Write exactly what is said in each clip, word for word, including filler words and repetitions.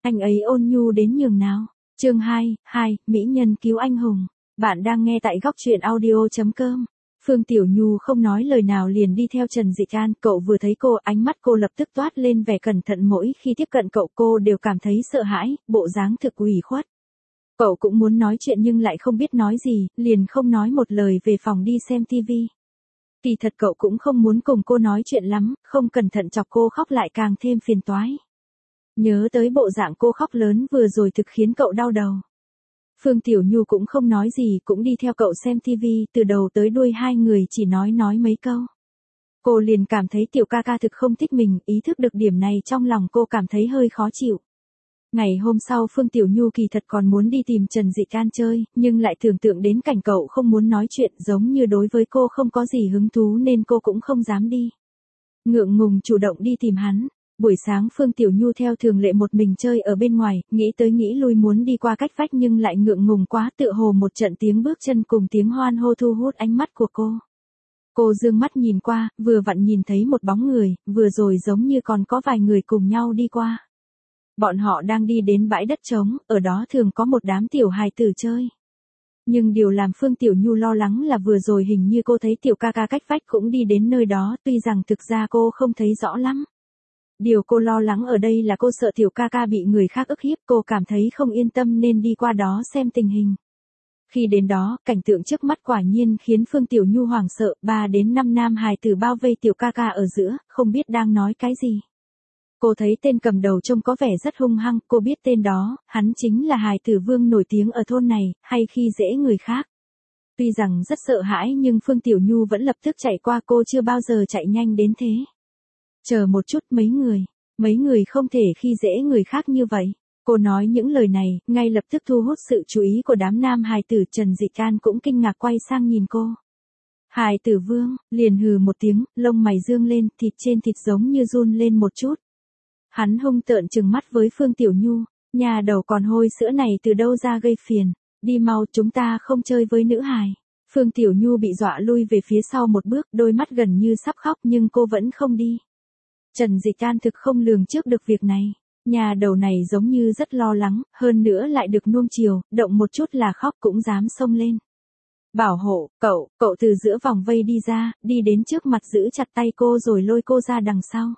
Anh ấy ôn nhu đến nhường nào. Chương hai, hai, Mỹ nhân cứu anh hùng. Bạn đang nghe tại góc truyện audio chấm com. Phương Tiểu Nhu không nói lời nào liền đi theo Trần Dị Can, cậu vừa thấy cô, ánh mắt cô lập tức toát lên vẻ cẩn thận, mỗi khi tiếp cận cậu cô đều cảm thấy sợ hãi, bộ dáng thực ủy khuất. Cậu cũng muốn nói chuyện nhưng lại không biết nói gì, liền không nói một lời về phòng đi xem tivi. Kỳ thật cậu cũng không muốn cùng cô nói chuyện lắm, không cẩn thận chọc cô khóc lại càng thêm phiền toái. Nhớ tới bộ dạng cô khóc lớn vừa rồi thực khiến cậu đau đầu. Phương Tiểu Nhu cũng không nói gì, cũng đi theo cậu xem tivi, từ đầu tới đuôi hai người chỉ nói nói mấy câu. Cô liền cảm thấy tiểu ca ca thực không thích mình, ý thức được điểm này trong lòng cô cảm thấy hơi khó chịu. Ngày hôm sau Phương Tiểu Nhu kỳ thật còn muốn đi tìm Trần Dị Can chơi, nhưng lại tưởng tượng đến cảnh cậu không muốn nói chuyện, giống như đối với cô không có gì hứng thú nên cô cũng không dám đi. Ngượng ngùng chủ động đi tìm hắn. Buổi sáng Phương Tiểu Nhu theo thường lệ một mình chơi ở bên ngoài, nghĩ tới nghĩ lui muốn đi qua cách vách nhưng lại ngượng ngùng quá, tựa hồ một trận tiếng bước chân cùng tiếng hoan hô thu hút ánh mắt của cô. Cô dương mắt nhìn qua, vừa vặn nhìn thấy một bóng người, vừa rồi giống như còn có vài người cùng nhau đi qua. Bọn họ đang đi đến bãi đất trống, ở đó thường có một đám tiểu hài tử chơi. Nhưng điều làm Phương Tiểu Nhu lo lắng là vừa rồi hình như cô thấy tiểu ca ca cách vách cũng đi đến nơi đó, tuy rằng thực ra cô không thấy rõ lắm. Điều cô lo lắng ở đây là cô sợ tiểu ca ca bị người khác ức hiếp, cô cảm thấy không yên tâm nên đi qua đó xem tình hình. Khi đến đó, cảnh tượng trước mắt quả nhiên khiến Phương Tiểu Nhu hoảng sợ, ba đến năm nam hài tử bao vây tiểu ca ca ở giữa, không biết đang nói cái gì. Cô thấy tên cầm đầu trông có vẻ rất hung hăng, cô biết tên đó, hắn chính là hài tử vương nổi tiếng ở thôn này, hay khi dễ người khác. Tuy rằng rất sợ hãi nhưng Phương Tiểu Nhu vẫn lập tức chạy qua, cô chưa bao giờ chạy nhanh đến thế. Chờ một chút, mấy người, mấy người không thể khi dễ người khác như vậy. Cô nói những lời này, ngay lập tức thu hút sự chú ý của đám nam hài tử. Trần Dị Can cũng kinh ngạc quay sang nhìn cô. Hài tử vương, liền hừ một tiếng, lông mày dương lên, thịt trên thịt giống như run lên một chút. Hắn hung tợn trừng mắt với Phương Tiểu Nhu, nhà đầu còn hôi sữa này từ đâu ra gây phiền, đi mau, chúng ta không chơi với nữ hài. Phương Tiểu Nhu bị dọa lui về phía sau một bước, đôi mắt gần như sắp khóc nhưng cô vẫn không đi. Trần Dị Can thực không lường trước được việc này, nhà đầu này giống như rất lo lắng, hơn nữa lại được nuông chiều, động một chút là khóc cũng dám xông lên. Bảo hộ, cậu, cậu từ giữa vòng vây đi ra, đi đến trước mặt giữ chặt tay cô rồi lôi cô ra đằng sau.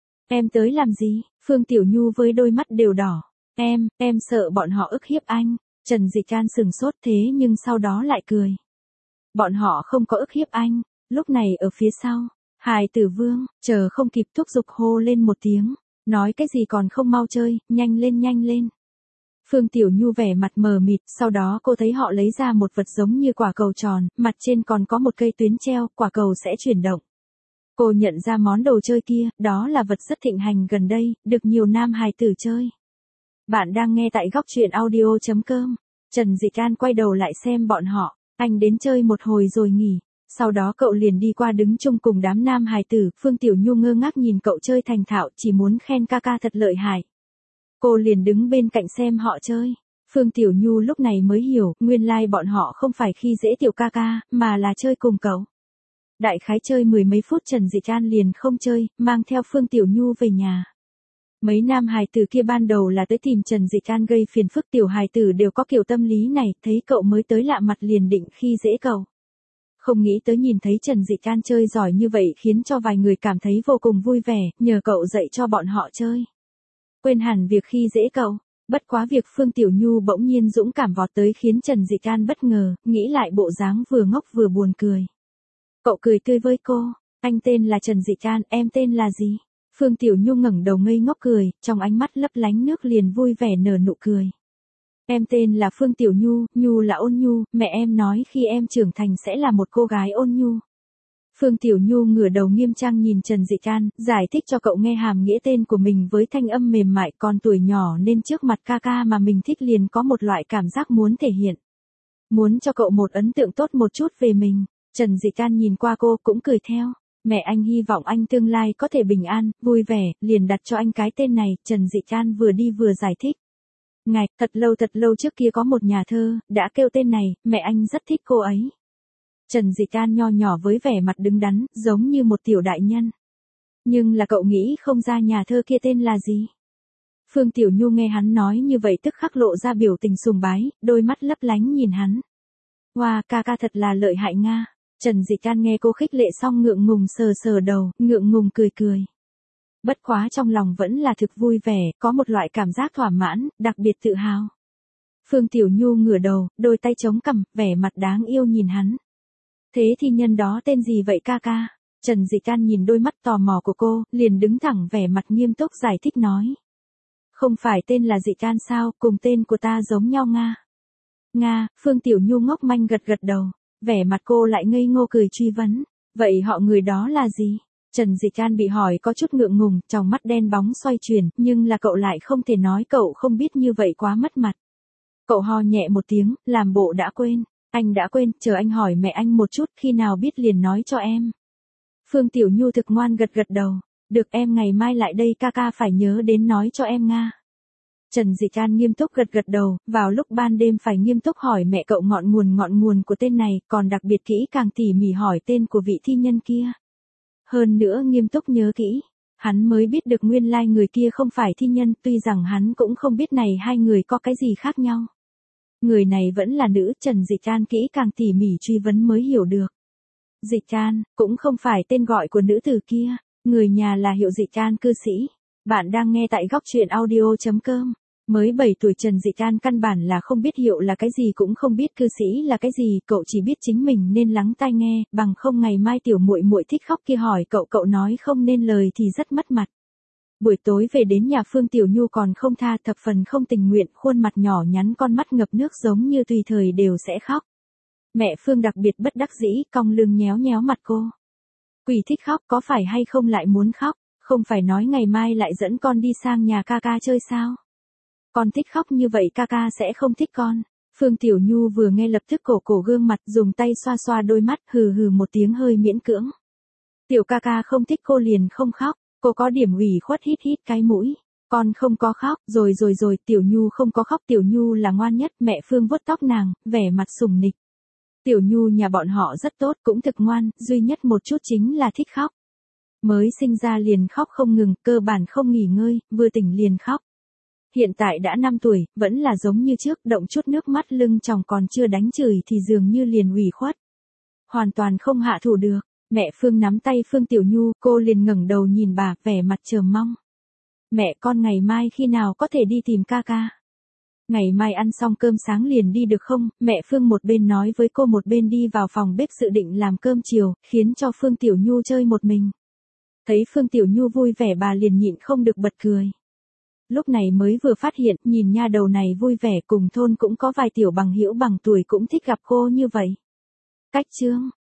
Em tới làm gì? Phương Tiểu Nhu với đôi mắt đều đỏ. Em, em sợ bọn họ ức hiếp anh. Trần Dị Can sừng sốt thế nhưng sau đó lại cười. Bọn họ không có ức hiếp anh. Lúc này ở phía sau, hài tử vương, chờ không kịp thúc giục hô lên một tiếng. Nói cái gì còn không mau chơi, nhanh lên nhanh lên. Phương Tiểu Nhu vẻ mặt mờ mịt, sau đó cô thấy họ lấy ra một vật giống như quả cầu tròn, mặt trên còn có một cây tuyến treo, quả cầu sẽ chuyển động. Cô nhận ra món đồ chơi kia, đó là vật rất thịnh hành gần đây, được nhiều nam hài tử chơi. Bạn đang nghe tại góc truyện audio chấm com. Trần Dị Can quay đầu lại xem bọn họ, anh đến chơi một hồi rồi nghỉ. Sau đó cậu liền đi qua đứng chung cùng đám nam hài tử, Phương Tiểu Nhu ngơ ngác nhìn cậu chơi thành thạo, chỉ muốn khen ca ca thật lợi hại. Cô liền đứng bên cạnh xem họ chơi. Phương Tiểu Nhu lúc này mới hiểu, nguyên lai like bọn họ không phải khi dễ tiểu ca ca, mà là chơi cùng cậu. Đại khái chơi mười mấy phút Trần Dị Can liền không chơi, mang theo Phương Tiểu Nhu về nhà. Mấy nam hài tử kia ban đầu là tới tìm Trần Dị Can gây phiền phức, tiểu hài tử đều có kiểu tâm lý này, thấy cậu mới tới lạ mặt liền định khi dễ cậu. Không nghĩ tới nhìn thấy Trần Dị Can chơi giỏi như vậy khiến cho vài người cảm thấy vô cùng vui vẻ, nhờ cậu dạy cho bọn họ chơi. Quên hẳn việc khi dễ cậu, bất quá việc Phương Tiểu Nhu bỗng nhiên dũng cảm vọt tới khiến Trần Dị Can bất ngờ, nghĩ lại bộ dáng vừa ngốc vừa buồn cười. Cậu cười tươi với cô, anh tên là Trần Dị Can, em tên là gì? Phương Tiểu Nhu ngẩng đầu ngây ngốc cười, trong ánh mắt lấp lánh nước liền vui vẻ nở nụ cười. Em tên là Phương Tiểu Nhu, Nhu là ôn nhu, mẹ em nói khi em trưởng thành sẽ là một cô gái ôn nhu. Phương Tiểu Nhu ngửa đầu nghiêm trang nhìn Trần Dị Can, giải thích cho cậu nghe hàm nghĩa tên của mình với thanh âm mềm mại, còn tuổi nhỏ nên trước mặt ca ca mà mình thích liền có một loại cảm giác muốn thể hiện. Muốn cho cậu một ấn tượng tốt một chút về mình. Trần Dị Can nhìn qua cô cũng cười theo. Mẹ anh hy vọng anh tương lai có thể bình an, vui vẻ, liền đặt cho anh cái tên này. Trần Dị Can vừa đi vừa giải thích. Ngài, thật lâu thật lâu trước kia có một nhà thơ, đã kêu tên này, mẹ anh rất thích cô ấy. Trần Dị Can nho nhỏ với vẻ mặt đứng đắn, giống như một tiểu đại nhân. Nhưng là cậu nghĩ không ra nhà thơ kia tên là gì? Phương Tiểu Nhu nghe hắn nói như vậy tức khắc lộ ra biểu tình sùng bái, đôi mắt lấp lánh nhìn hắn. Wow, ca ca thật là lợi hại Nga. Trần Dị Can nghe cô khích lệ xong ngượng ngùng sờ sờ đầu, ngượng ngùng cười cười. Bất quá trong lòng vẫn là thực vui vẻ, có một loại cảm giác thỏa mãn, đặc biệt tự hào. Phương Tiểu Nhu ngửa đầu, đôi tay chống cằm, vẻ mặt đáng yêu nhìn hắn. Thế thì nhân đó tên gì vậy ca ca? Trần Dị Can nhìn đôi mắt tò mò của cô, liền đứng thẳng vẻ mặt nghiêm túc giải thích nói. Không phải tên là Dị Can sao, cùng tên của ta giống nhau Nga. Nga, Phương Tiểu Nhu ngốc manh gật gật đầu, vẻ mặt cô lại ngây ngô cười truy vấn. Vậy họ người đó là gì? Trần Dị Can bị hỏi có chút ngượng ngùng, trong mắt đen bóng xoay chuyển, nhưng là cậu lại không thể nói cậu không biết như vậy quá mất mặt. Cậu ho nhẹ một tiếng, làm bộ đã quên. Anh đã quên, chờ anh hỏi mẹ anh một chút, khi nào biết liền nói cho em. Phương Tiểu Nhu thực ngoan gật gật đầu. Được em ngày mai lại đây ca ca phải nhớ đến nói cho em Nga. Trần Dị Can nghiêm túc gật gật đầu, vào lúc ban đêm phải nghiêm túc hỏi mẹ cậu ngọn nguồn ngọn nguồn của tên này, còn đặc biệt kỹ càng tỉ mỉ hỏi tên của vị thi nhân kia. Hơn nữa nghiêm túc nhớ kỹ, hắn mới biết được nguyên lai người kia không phải thi nhân, tuy rằng hắn cũng không biết này hai người có cái gì khác nhau. Người này vẫn là nữ, Trần Dị Can kỹ càng tỉ mỉ truy vấn mới hiểu được. Dị Can, cũng không phải tên gọi của nữ tử kia, người nhà là Hiệu Dị Can cư sĩ. Bạn đang nghe tại góc truyện audio chấm com. Mới bảy tuổi Trần Dị Can căn bản là không biết Hiệu là cái gì cũng không biết cư sĩ là cái gì, cậu chỉ biết chính mình nên lắng tai nghe, bằng không ngày mai tiểu muội muội thích khóc kia hỏi cậu cậu nói không nên lời thì rất mất mặt. Buổi tối về đến nhà Phương Tiểu Nhu còn không tha, thập phần không tình nguyện, khuôn mặt nhỏ nhắn con mắt ngập nước giống như tùy thời đều sẽ khóc. Mẹ Phương đặc biệt bất đắc dĩ, cong lưng nhéo nhéo mặt cô. Quỷ thích khóc có phải hay không lại muốn khóc, không phải nói ngày mai lại dẫn con đi sang nhà ca ca chơi sao? Con thích khóc như vậy ca ca sẽ không thích con. Phương Tiểu Nhu vừa nghe lập tức cổ cổ gương mặt, dùng tay xoa xoa đôi mắt, hừ hừ một tiếng hơi miễn cưỡng. Tiểu ca ca không thích cô liền không khóc, cô có điểm ủy khuất hít hít cái mũi. Con không có khóc, rồi rồi rồi, Tiểu Nhu không có khóc, Tiểu Nhu là ngoan nhất, mẹ Phương vuốt tóc nàng, vẻ mặt sùng nịch. Tiểu Nhu nhà bọn họ rất tốt, cũng thực ngoan, duy nhất một chút chính là thích khóc. Mới sinh ra liền khóc không ngừng, cơ bản không nghỉ ngơi, vừa tỉnh liền khóc. Hiện tại đã năm tuổi, vẫn là giống như trước, động chút nước mắt lưng tròng còn chưa đánh chửi thì dường như liền ủy khuất. Hoàn toàn không hạ thủ được, mẹ Phương nắm tay Phương Tiểu Nhu, cô liền ngẩng đầu nhìn bà, vẻ mặt chờ mong. Mẹ con ngày mai khi nào có thể đi tìm ca ca? Ngày mai ăn xong cơm sáng liền đi được không? Mẹ Phương một bên nói với cô một bên đi vào phòng bếp dự định làm cơm chiều, khiến cho Phương Tiểu Nhu chơi một mình. Thấy Phương Tiểu Nhu vui vẻ bà liền nhịn không được bật cười. Lúc này mới vừa phát hiện, nhìn nha đầu này vui vẻ, cùng thôn cũng có vài tiểu bằng hữu bằng tuổi cũng thích gặp cô như vậy. Cách chương,